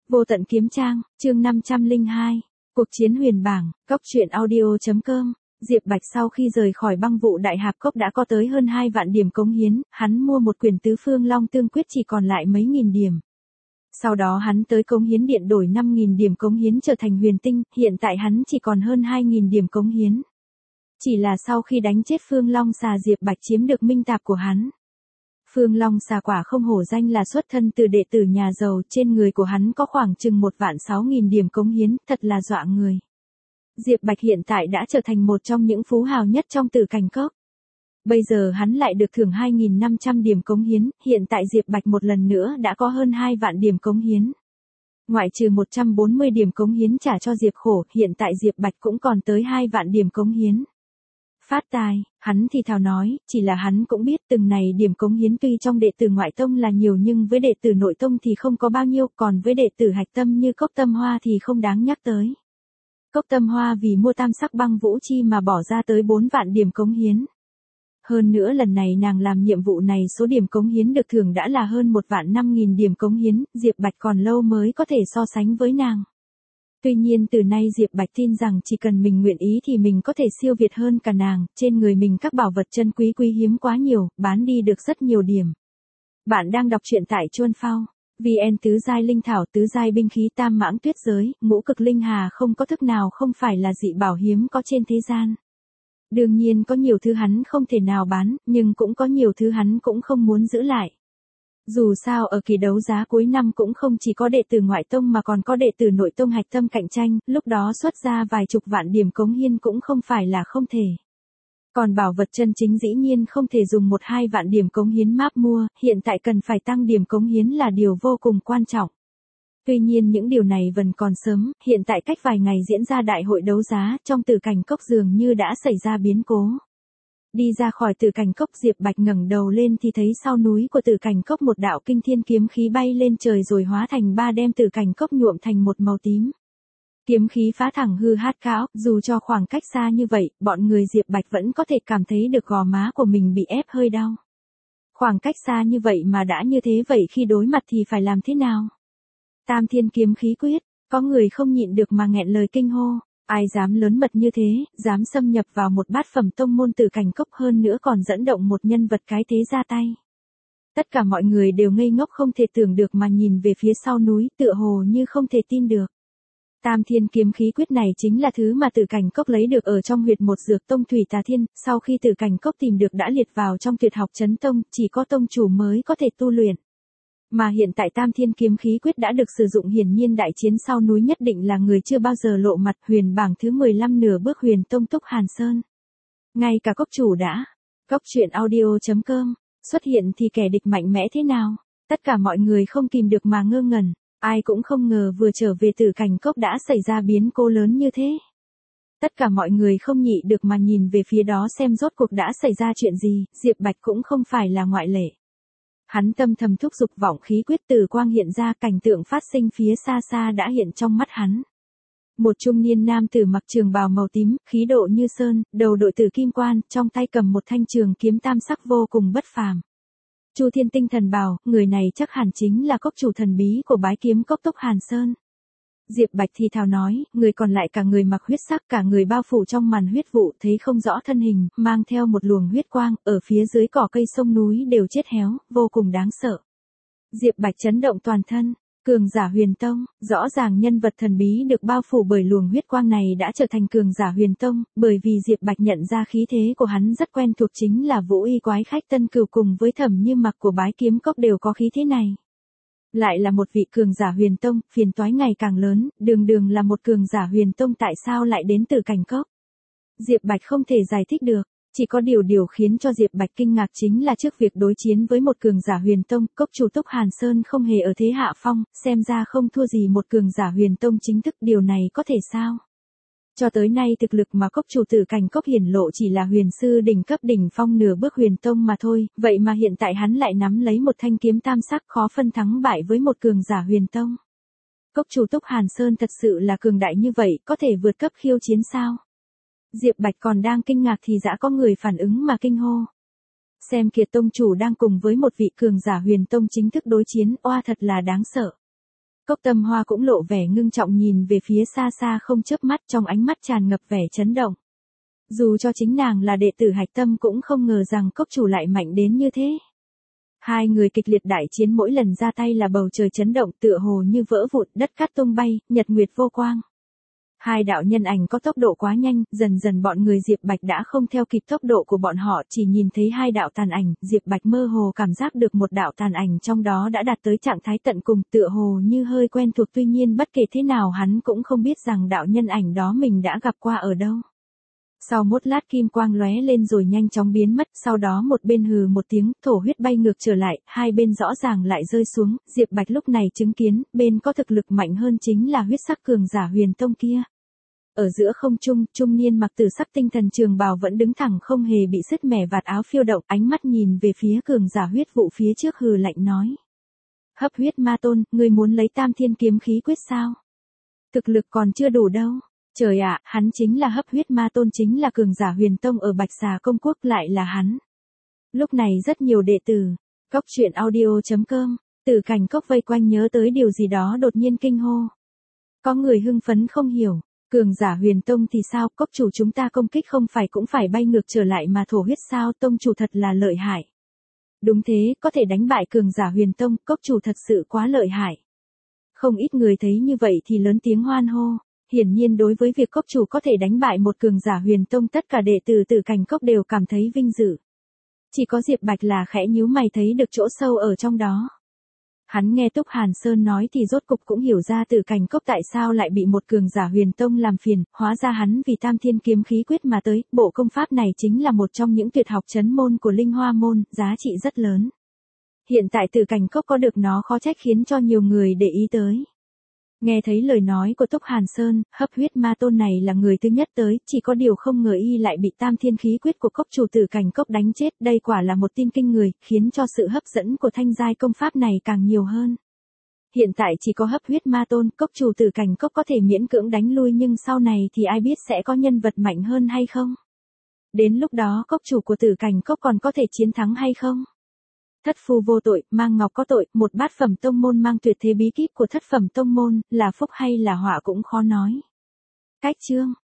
Vô tận kiếm trang, chương 502. Cuộc chiến huyền bảng, Cốc truyện audio.com. Diệp Bạch sau khi rời khỏi băng vụ đại hạp cốc đã có tới hơn 2 vạn điểm cống hiến, hắn mua một quyển tứ phương long tương quyết chỉ còn lại mấy nghìn điểm. Sau đó hắn tới cống hiến điện đổi 5.000 điểm cống hiến trở thành huyền tinh, hiện tại hắn chỉ còn hơn 2.000 điểm cống hiến. Chỉ là sau khi đánh chết Phương Long xà Diệp Bạch chiếm được minh tạp của hắn. Phương Long xà quả không hổ danh là xuất thân từ đệ tử nhà giàu, trên người của hắn có khoảng chừng 1.600.000 điểm cống hiến, thật là dọa người. Diệp Bạch hiện tại đã trở thành một trong những phú hào nhất trong Tử Cảnh Cốc. Bây giờ hắn lại được thưởng 2.500 điểm cống hiến, hiện tại Diệp Bạch một lần nữa đã có hơn 2 vạn điểm cống hiến. Ngoại trừ 140 điểm cống hiến trả cho Diệp Khổ, hiện tại Diệp Bạch cũng còn tới 2 vạn điểm cống hiến. Phát tài, hắn thì thào nói, chỉ là hắn cũng biết từng này điểm cống hiến tuy trong đệ tử ngoại tông là nhiều nhưng với đệ tử nội tông thì không có bao nhiêu, còn với đệ tử hạch tâm như Cốc Tâm Hoa thì không đáng nhắc tới. Cốc Tâm Hoa vì mua tam sắc băng vũ chi mà bỏ ra tới 4 vạn điểm cống hiến. Hơn nữa lần này nàng làm nhiệm vụ này số điểm cống hiến được thưởng đã là hơn 1.500.000 điểm cống hiến, Diệp Bạch còn lâu mới có thể so sánh với nàng. Tuy nhiên từ nay Diệp Bạch tin rằng chỉ cần mình nguyện ý thì mình có thể siêu việt hơn cả nàng, trên người mình các bảo vật chân quý quý hiếm quá nhiều, bán đi được rất nhiều điểm. Bạn đang đọc truyện tại Chuân Phao. VN tứ giai linh thảo, tứ giai binh khí, tam mãng tuyết giới, ngũ cực linh hà không có thức nào không phải là dị bảo hiếm có trên thế gian. Đương nhiên có nhiều thứ hắn không thể nào bán, nhưng cũng có nhiều thứ hắn cũng không muốn giữ lại. Dù sao ở kỳ đấu giá cuối năm cũng không chỉ có đệ tử ngoại tông mà còn có đệ tử nội tông hạch tâm cạnh tranh, lúc đó xuất ra vài chục vạn điểm cống hiến cũng không phải là không thể. Còn bảo vật chân chính dĩ nhiên không thể dùng 1-2 vạn điểm cống hiến map mua, hiện tại cần phải tăng điểm cống hiến là điều vô cùng quan trọng. Tuy nhiên những điều này vẫn còn sớm, hiện tại cách vài ngày diễn ra đại hội đấu giá, trong Tử Cảnh Cốc dường như đã xảy ra biến cố. Đi ra khỏi Tử Cảnh Cốc, Diệp Bạch ngẩng đầu lên thì thấy sau núi của Tử Cảnh Cốc một đạo kinh thiên kiếm khí bay lên trời rồi hóa thành 3 đem Tử Cảnh Cốc nhuộm thành một màu tím. Kiếm khí phá thẳng hư hát cao, dù cho khoảng cách xa như vậy, bọn người Diệp Bạch vẫn có thể cảm thấy được gò má của mình bị ép hơi đau. Khoảng cách xa như vậy mà đã như thế vậy khi đối mặt thì phải làm thế nào? Tam thiên kiếm khí quyết, có người không nhịn được mà nghẹn lời kinh hô. Ai dám lớn mật như thế, dám xâm nhập vào một bát phẩm tông môn Tử Cảnh Cốc hơn nữa còn dẫn động một nhân vật cái thế ra tay. Tất cả mọi người đều ngây ngốc không thể tưởng được mà nhìn về phía sau núi tựa hồ như không thể tin được. Tam thiên kiếm khí quyết này chính là thứ mà Tử Cảnh Cốc lấy được ở trong huyệt một dược tông Thủy Tà Thiên, sau khi Tử Cảnh Cốc tìm được đã liệt vào trong tuyệt học chấn tông, chỉ có tông chủ mới có thể tu luyện. Mà hiện tại tam thiên kiếm khí quyết đã được sử dụng, hiển nhiên đại chiến sau núi nhất định là người chưa bao giờ lộ mặt, huyền bảng thứ 15 nửa bước huyền tông Túc Hàn Sơn. Ngay cả cốc chủ đã. Cốc truyện audio.com. Xuất hiện thì kẻ địch mạnh mẽ thế nào? Tất cả mọi người không kìm được mà ngơ ngẩn. Ai cũng không ngờ vừa trở về Tử Cảnh Cốc đã xảy ra biến cố lớn như thế. Tất cả mọi người không nhịn được mà nhìn về phía đó xem rốt cuộc đã xảy ra chuyện gì, Diệp Bạch cũng không phải là ngoại lệ. Hắn tâm thầm thúc giục vọng khí quyết, tử quang hiện ra, cảnh tượng phát sinh phía xa xa đã hiện trong mắt hắn. Một trung niên nam tử mặc trường bào màu tím, khí độ như sơn, đầu đội tử kim quan, trong tay cầm một thanh trường kiếm tam sắc vô cùng bất phàm. Chu Thiên Tinh thần bào, người này chắc hẳn chính là cốc chủ thần bí của bái kiếm cốc Túc Hàn Sơn. Diệp Bạch thì thào nói, người còn lại cả người mặc huyết sắc, cả người bao phủ trong màn huyết vụ, thấy không rõ thân hình, mang theo một luồng huyết quang, ở phía dưới cỏ cây sông núi đều chết héo, vô cùng đáng sợ. Diệp Bạch chấn động toàn thân, cường giả huyền tông, rõ ràng nhân vật thần bí được bao phủ bởi luồng huyết quang này đã trở thành cường giả huyền tông, bởi vì Diệp Bạch nhận ra khí thế của hắn rất quen thuộc, chính là Vũ Y quái khách Tân Cửu cùng với Thẩm Như Mặc của bái kiếm cốc đều có khí thế này. Lại là một vị cường giả huyền tông, phiền toái ngày càng lớn, đường là một cường giả huyền tông tại sao lại đến Tử Cảnh Cốc? Diệp Bạch không thể giải thích được, chỉ có điều khiến cho Diệp Bạch kinh ngạc chính là trước việc đối chiến với một cường giả huyền tông, cốc chủ Túc Hàn Sơn không hề ở thế hạ phong, xem ra không thua gì một cường giả huyền tông chính thức, điều này có thể sao? Cho tới nay thực lực mà cốc chủ Tử Cảnh Cốc hiển lộ chỉ là huyền sư đỉnh cấp đỉnh phong nửa bước huyền tông mà thôi, vậy mà hiện tại hắn lại nắm lấy một thanh kiếm tam sắc, khó phân thắng bại với một cường giả huyền tông. Cốc chủ Túc Hàn Sơn thật sự là cường đại như vậy, có thể vượt cấp khiêu chiến sao? Diệp Bạch còn đang kinh ngạc thì đã có người phản ứng mà kinh hô. Xem kìa, tông chủ đang cùng với một vị cường giả huyền tông chính thức đối chiến, oa thật là đáng sợ. Cốc Tâm Hoa cũng lộ vẻ ngưng trọng nhìn về phía xa xa không chớp mắt, trong ánh mắt tràn ngập vẻ chấn động. Dù cho chính nàng là đệ tử hạch tâm cũng không ngờ rằng cốc chủ lại mạnh đến như thế. Hai người kịch liệt đại chiến, mỗi lần ra tay là bầu trời chấn động, tựa hồ như vỡ vụn, đất cát tung bay, nhật nguyệt vô quang. Hai đạo nhân ảnh có tốc độ quá nhanh, dần dần bọn người Diệp Bạch đã không theo kịp tốc độ của bọn họ, chỉ nhìn thấy hai đạo tàn ảnh, Diệp Bạch mơ hồ cảm giác được một đạo tàn ảnh trong đó đã đạt tới trạng thái tận cùng, tựa hồ như hơi quen thuộc, tuy nhiên bất kể thế nào hắn cũng không biết rằng đạo nhân ảnh đó mình đã gặp qua ở đâu. Sau một lát kim quang lóe lên rồi nhanh chóng biến mất, sau đó một bên hừ một tiếng, thổ huyết bay ngược trở lại, hai bên rõ ràng lại rơi xuống, Diệp Bạch lúc này chứng kiến, bên có thực lực mạnh hơn chính là huyết sắc cường giả Huyền Tông kia. Ở giữa không trung, trung niên mặc tử sắc tinh thần trường bào vẫn đứng thẳng không hề bị sứt mẻ, vạt áo phiêu động, ánh mắt nhìn về phía cường giả huyết vụ phía trước hừ lạnh nói. Hấp huyết ma tôn, ngươi muốn lấy tam thiên kiếm khí quyết sao? Thực lực còn chưa đủ đâu. Trời ạ, hắn chính là hấp huyết ma tôn, chính là cường giả Huyền Tông ở Bạch Xà Công Quốc, lại là hắn. Lúc này rất nhiều đệ tử, cốc truyện audio.com, Tử Cảnh Cốc vây quanh nhớ tới điều gì đó đột nhiên kinh hô. Có người hưng phấn không hiểu, cường giả Huyền Tông thì sao, cốc chủ chúng ta công kích không phải cũng phải bay ngược trở lại mà thổ huyết sao, tông chủ thật là lợi hại. Đúng thế, có thể đánh bại cường giả Huyền Tông, cốc chủ thật sự quá lợi hại. Không ít người thấy như vậy thì lớn tiếng hoan hô. Hiển nhiên đối với việc cốc chủ có thể đánh bại một cường giả Huyền Tông, tất cả đệ tử Tử Cảnh Cốc đều cảm thấy vinh dự. Chỉ có Diệp Bạch là khẽ nhíu mày, thấy được chỗ sâu ở trong đó. Hắn nghe Túc Hàn Sơn nói thì rốt cục cũng hiểu ra Tử Cảnh Cốc tại sao lại bị một cường giả Huyền Tông làm phiền, hóa ra hắn vì tam thiên kiếm khí quyết mà tới, bộ công pháp này chính là một trong những tuyệt học chấn môn của Linh Hoa môn, giá trị rất lớn. Hiện tại Tử Cảnh Cốc có được nó khó trách khiến cho nhiều người để ý tới. Nghe thấy lời nói của Túc Hàn Sơn, hấp huyết ma tôn này là người thứ nhất tới, chỉ có điều không ngờ y lại bị tam thiên khí quyết của cốc chủ Tử Cảnh Cốc đánh chết, đây quả là một tin kinh người, khiến cho sự hấp dẫn của thanh giai công pháp này càng nhiều hơn. Hiện tại chỉ có hấp huyết ma tôn, cốc chủ Tử Cảnh Cốc có thể miễn cưỡng đánh lui, nhưng sau này thì ai biết sẽ có nhân vật mạnh hơn hay không? Đến lúc đó cốc chủ của Tử Cảnh Cốc còn có thể chiến thắng hay không? Thất phu vô tội, mang ngọc có tội, một bát phẩm tông môn mang tuyệt thế bí kíp của thất phẩm tông môn, là phúc hay là họa cũng khó nói. Cách chương